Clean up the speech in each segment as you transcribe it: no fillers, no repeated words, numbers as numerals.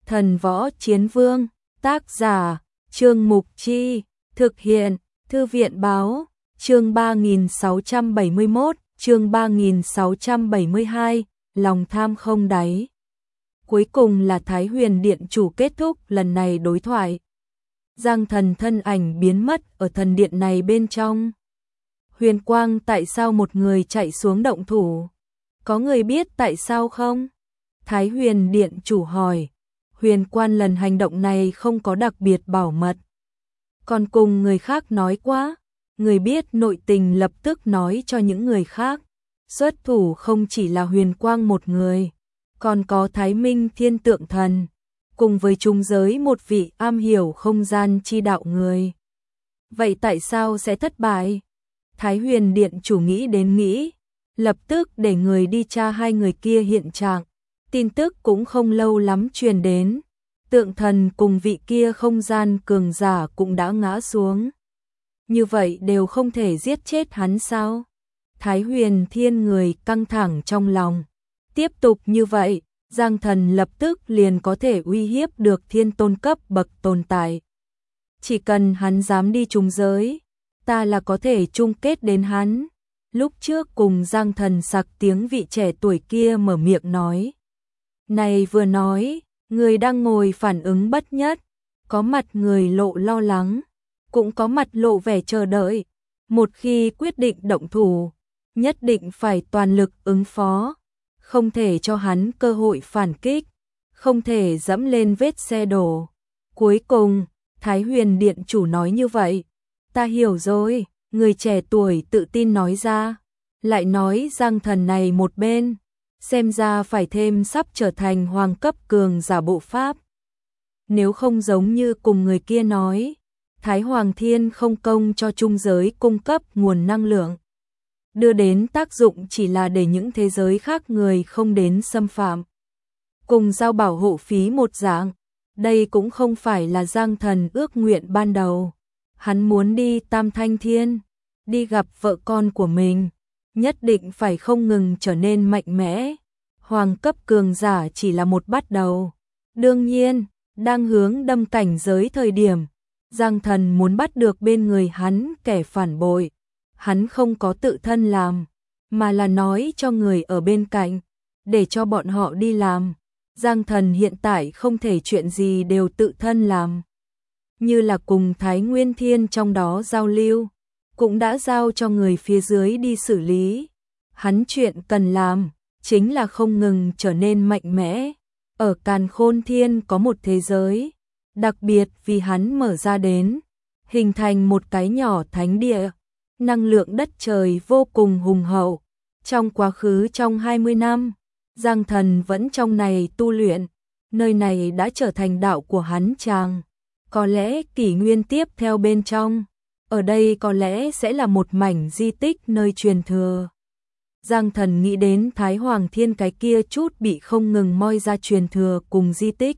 Thần Võ Chiến Vương, tác giả, Trương Mục Chi, thực hiện, Thư viện Báo, chương 3671, chương 3672, lòng tham không đáy. Cuối cùng là Thái Huyền Điện chủ kết thúc lần này đối thoại. Giang Thần thân ảnh biến mất ở thần điện này bên trong. Huyền Quang, tại sao một người chạy xuống động thủ? Có người biết tại sao không? Thái Huyền Điện chủ hỏi. Huyền Quan lần hành động này không có đặc biệt bảo mật. Còn cùng người khác nói quá, người biết nội tình lập tức nói cho những người khác. Xuất thủ không chỉ là Huyền Quang một người, còn có Thái Minh Thiên Tượng Thần, cùng với trung giới một vị am hiểu không gian chi đạo người. Vậy tại sao sẽ thất bại? Thái Huyền Điện chủ nghĩ đến nghĩ, lập tức để người đi tra hai người kia hiện trạng. Tin tức cũng không lâu lắm truyền đến, Tượng Thần cùng vị kia không gian cường giả cũng đã ngã xuống. Như vậy đều không thể giết chết hắn sao? Thái Huyền Thiên người căng thẳng trong lòng. Tiếp tục như vậy, Giang Thần lập tức liền có thể uy hiếp được thiên tôn cấp bậc tồn tại. Chỉ cần hắn dám đi trùng giới, ta là có thể chung kết đến hắn. Lúc trước cùng Giang Thần sặc tiếng vị trẻ tuổi kia mở miệng nói. Này vừa nói, người đang ngồi phản ứng bất nhất, có mặt người lộ lo lắng, cũng có mặt lộ vẻ chờ đợi. Một khi quyết định động thủ, nhất định phải toàn lực ứng phó, không thể cho hắn cơ hội phản kích, không thể dẫm lên vết xe đổ. Cuối cùng, Thái Huyền Điện chủ nói như vậy. Ta hiểu rồi, người trẻ tuổi tự tin nói ra, lại nói Giang Thần này một bên, xem ra phải thêm sắp trở thành hoàng cấp cường giả bộ pháp. Nếu không giống như cùng người kia nói, Thái Hoàng Thiên không công cho trung giới cung cấp nguồn năng lượng, đưa đến tác dụng chỉ là để những thế giới khác người không đến xâm phạm. Cùng giao bảo hộ phí một dạng, đây cũng không phải là Giang Thần ước nguyện ban đầu. Hắn muốn đi Tam Thanh Thiên, đi gặp vợ con của mình, nhất định phải không ngừng trở nên mạnh mẽ. Hoàng cấp cường giả chỉ là một bắt đầu. Đương nhiên, đang hướng đâm cảnh giới thời điểm, Giang Thần muốn bắt được bên người hắn kẻ phản bội. Hắn không có tự thân làm, mà là nói cho người ở bên cạnh, để cho bọn họ đi làm. Giang Thần hiện tại không thể chuyện gì đều tự thân làm. Như là cùng Thái Nguyên Thiên trong đó giao lưu, cũng đã giao cho người phía dưới đi xử lý. Hắn chuyện cần làm, chính là không ngừng trở nên mạnh mẽ. Ở Càn Khôn Thiên có một thế giới, đặc biệt vì hắn mở ra đến, hình thành một cái nhỏ thánh địa. Năng lượng đất trời vô cùng hùng hậu. Trong quá khứ trong 20 năm, Giang Thần vẫn trong này tu luyện, nơi này đã trở thành đạo của hắn chàng. Có lẽ kỷ nguyên tiếp theo bên trong, ở đây có lẽ sẽ là một mảnh di tích nơi truyền thừa. Giang Thần nghĩ đến Thái Hoàng Thiên cái kia chút bị không ngừng moi ra truyền thừa cùng di tích.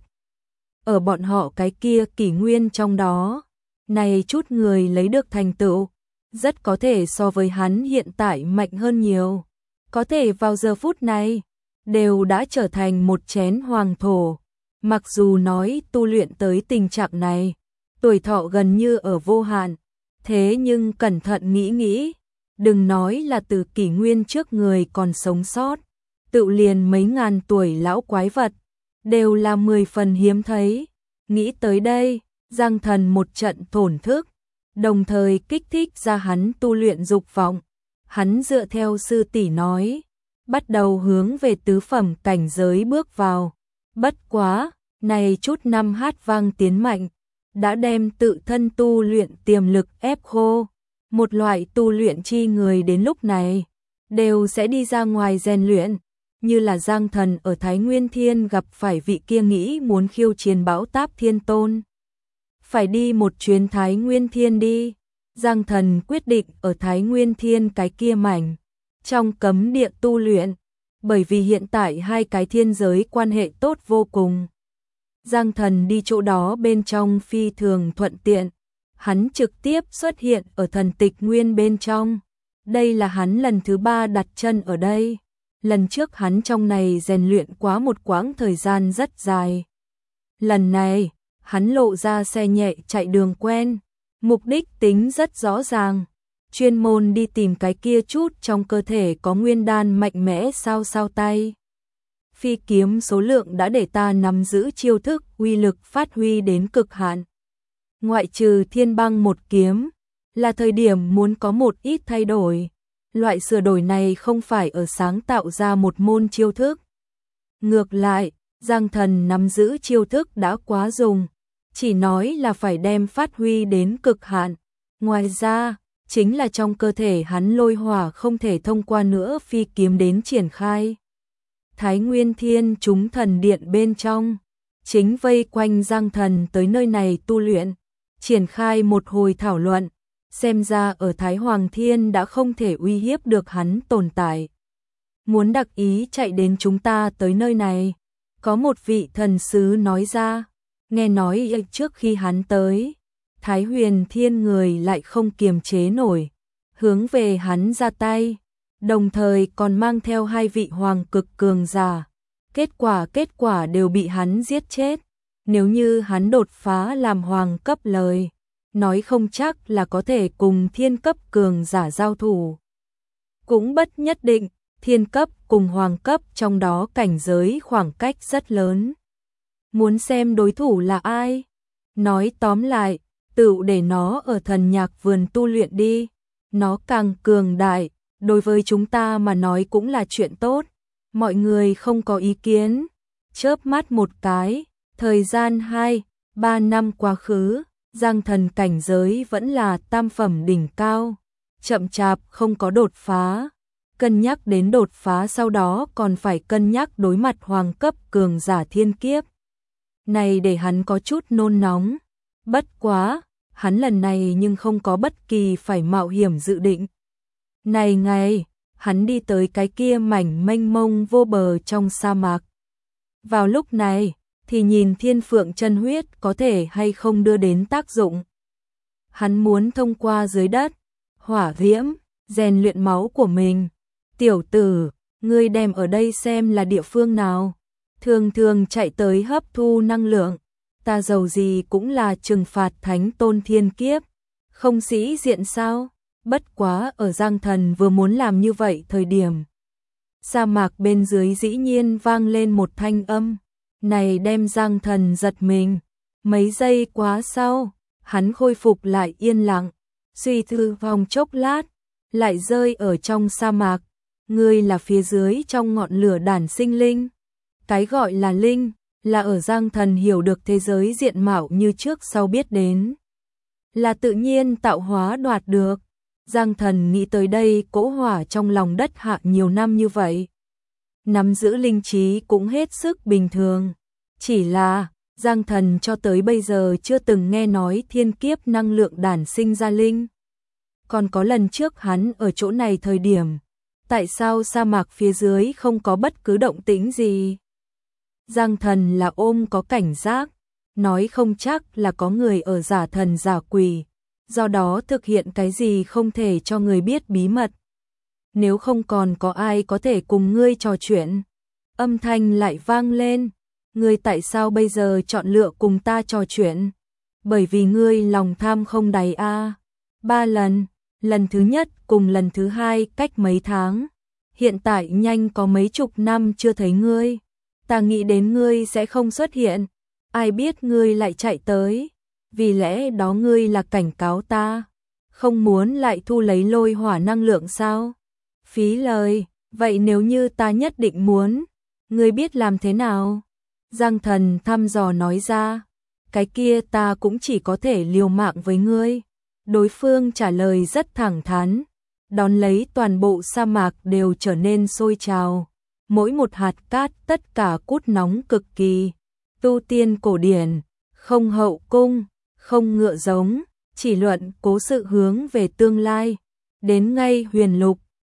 Ở bọn họ cái kia kỷ nguyên trong đó, này chút người lấy được thành tựu, rất có thể so với hắn hiện tại mạnh hơn nhiều. Có thể vào giờ phút này, đều đã trở thành một chén hoàng thổ. Mặc dù nói tu luyện tới tình trạng này, tuổi thọ gần như ở vô hạn, thế nhưng cẩn thận nghĩ nghĩ, đừng nói là từ kỷ nguyên trước người còn sống sót, tự liền mấy ngàn tuổi lão quái vật, đều là 10 phần hiếm thấy. Nghĩ tới đây, Giang Thần một trận thổn thức, đồng thời kích thích ra hắn tu luyện dục vọng. Hắn dựa theo sư tỷ nói, bắt đầu hướng về tứ phẩm cảnh giới bước vào. Bất quá, này chút năm hát vang tiến mạnh, đã đem tự thân tu luyện tiềm lực ép khô. Một loại tu luyện chi người đến lúc này, đều sẽ đi ra ngoài rèn luyện. Như là Giang Thần ở Thái Nguyên Thiên gặp phải vị kia nghĩ muốn khiêu chiến Bão Táp Thiên Tôn. Phải đi một chuyến Thái Nguyên Thiên đi. Giang Thần quyết định ở Thái Nguyên Thiên cái kia mảnh, trong cấm địa tu luyện, bởi vì hiện tại hai cái thiên giới quan hệ tốt vô cùng. Giang Thần đi chỗ đó bên trong phi thường thuận tiện, hắn trực tiếp xuất hiện ở thần tịch nguyên bên trong. Đây là hắn lần thứ 3 đặt chân ở đây. Lần trước hắn trong này rèn luyện quá một quãng thời gian rất dài. Lần này, hắn lộ ra xe nhẹ chạy đường quen, mục đích tính rất rõ ràng, chuyên môn đi tìm cái kia chút trong cơ thể có nguyên đan mạnh mẽ sao tay. Phi kiếm số lượng đã để ta nắm giữ chiêu thức uy lực phát huy đến cực hạn. Ngoại trừ thiên băng một kiếm, là thời điểm muốn có một ít thay đổi. Loại sửa đổi này không phải ở sáng tạo ra một môn chiêu thức. Ngược lại, Giang Thần nắm giữ chiêu thức đã quá dùng, chỉ nói là phải đem phát huy đến cực hạn. Ngoài ra, chính là trong cơ thể hắn lôi hỏa không thể thông qua nữa phi kiếm đến triển khai. Thái Nguyên Thiên chúng thần điện bên trong, chính vây quanh Giang Thần tới nơi này tu luyện, triển khai một hồi thảo luận, xem ra ở Thái Hoàng Thiên đã không thể uy hiếp được hắn tồn tại. Muốn đặc ý chạy đến chúng ta tới nơi này, có một vị thần sứ nói ra, nghe nói trước khi hắn tới, Thái Huyền Thiên người lại không kiềm chế nổi, hướng về hắn ra tay, đồng thời còn mang theo 2 vị hoàng cực cường giả. Kết quả đều bị hắn giết chết. Nếu như hắn đột phá làm hoàng cấp lời, nói không chắc là có thể cùng thiên cấp cường giả giao thủ. Cũng bất nhất định, thiên cấp cùng hoàng cấp trong đó cảnh giới khoảng cách rất lớn. Muốn xem đối thủ là ai? Nói tóm lại, tựu để nó ở thần nhạc vườn tu luyện đi. Nó càng cường đại, đối với chúng ta mà nói cũng là chuyện tốt. Mọi người không có ý kiến. Chớp mắt một cái, thời gian 2-3 năm quá khứ, Giang Thần cảnh giới vẫn là tam phẩm đỉnh cao, chậm chạp không có đột phá. Cân nhắc đến đột phá sau đó còn phải cân nhắc đối mặt hoàng cấp cường giả thiên kiếp. Này để hắn có chút nôn nóng. Bất quá, hắn lần này nhưng không có bất kỳ phải mạo hiểm dự định. Này ngày, hắn đi tới cái kia mảnh mênh mông vô bờ trong sa mạc. Vào lúc này, thì nhìn thiên phượng chân huyết có thể hay không đưa đến tác dụng. Hắn muốn thông qua dưới đất, hỏa diễm, rèn luyện máu của mình. Tiểu tử, ngươi đem ở đây xem là địa phương nào? Thường chạy tới hấp thu năng lượng. Ta giàu gì cũng là trừng phạt thánh tôn thiên kiếp. Không sĩ diện sao? Bất quá ở Giang Thần vừa muốn làm như vậy thời điểm. Sa mạc bên dưới dĩ nhiên vang lên một thanh âm. Này đem Giang Thần giật mình. Mấy giây quá sau, hắn khôi phục lại yên lặng. Suy tư vòng chốc lát, lại rơi ở trong sa mạc. Ngươi là phía dưới trong ngọn lửa đản sinh linh. Cái gọi là linh, là ở Giang Thần hiểu được thế giới diện mạo như trước sau biết đến. Là tự nhiên tạo hóa đoạt được. Giang Thần nghĩ tới đây cỗ hỏa trong lòng đất hạ nhiều năm như vậy. Nắm giữ linh trí cũng hết sức bình thường. Chỉ là, Giang Thần cho tới bây giờ chưa từng nghe nói thiên kiếp năng lượng đản sinh ra linh. Còn có lần trước hắn ở chỗ này thời điểm, tại sao sa mạc phía dưới không có bất cứ động tĩnh gì? Giang Thần là ôm có cảnh giác, nói không chắc là có người ở giả thần giả quỷ, do đó thực hiện cái gì không thể cho người biết bí mật. Nếu không còn có ai có thể cùng ngươi trò chuyện. Âm thanh lại vang lên, ngươi tại sao bây giờ chọn lựa cùng ta trò chuyện? Bởi vì ngươi lòng tham không đáy a. 3 lần, lần thứ nhất cùng lần thứ hai cách mấy tháng. Hiện tại nhanh có mấy chục năm chưa thấy ngươi. Ta nghĩ đến ngươi sẽ không xuất hiện. Ai biết ngươi lại chạy tới. Vì lẽ đó ngươi là cảnh cáo ta. Không muốn lại thu lấy lôi hỏa năng lượng sao? Phí lời, vậy nếu như ta nhất định muốn, ngươi biết làm thế nào? Giang Thần thăm dò nói ra. Cái kia ta cũng chỉ có thể liều mạng với ngươi. Đối phương trả lời rất thẳng thắn. Đón lấy toàn bộ sa mạc đều trở nên sôi trào. Mỗi một hạt cát tất cả cút nóng cực kỳ. Tu tiên cổ điển, không hậu cung, không ngựa giống, chỉ luận cố sự hướng về tương lai. Đến ngay huyền lục,